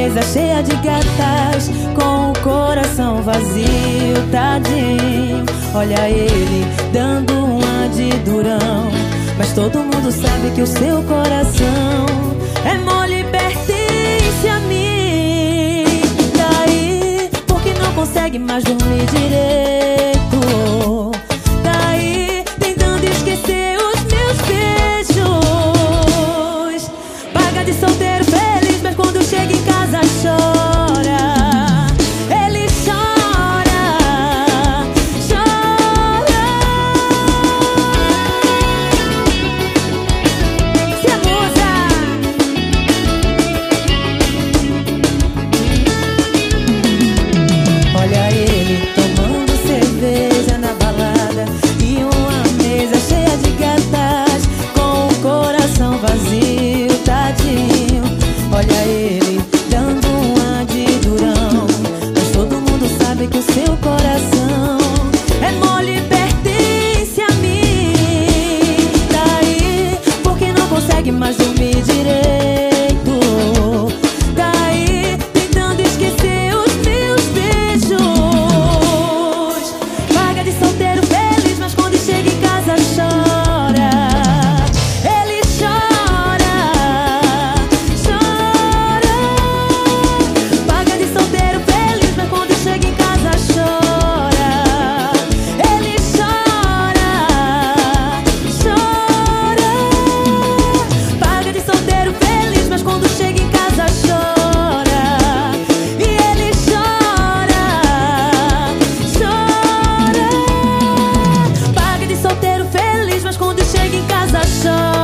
mesa cheia de gatas, com o coração vazio, tadinho. Olha ele dando uma de durão, mas todo mundo sabe que o seu coração é mole e pertence a mim. Daí, porque não consegue mais dormir direito. Daí, tentando esquecer os meus beijos. Paga de solteiro feliz, mas quando chega em casa chora. Ele chora, chora. Se amusa. Olha ele tomando cerveja na balada e uma mesa cheia de gatas, com o coração vazio, tadinho. Olha ele dando uma de durão, mas todo mundo sabe que o seu coração é mole e pertence a mim. Daí, porque não consegue mais dormir direito. Daí, tentando esquecer os meus beijos. Paga de solteiro feliz, mas quando chega em casa chora. Ele chora, chora. Paga de solteiro feliz, mas quando chega em casa chora. Ele chora, chora. Paga de solteiro feliz, mas quando chega em casa chora. E ele chora, chora. Paga de solteiro feliz, mas quando chega em casa chora.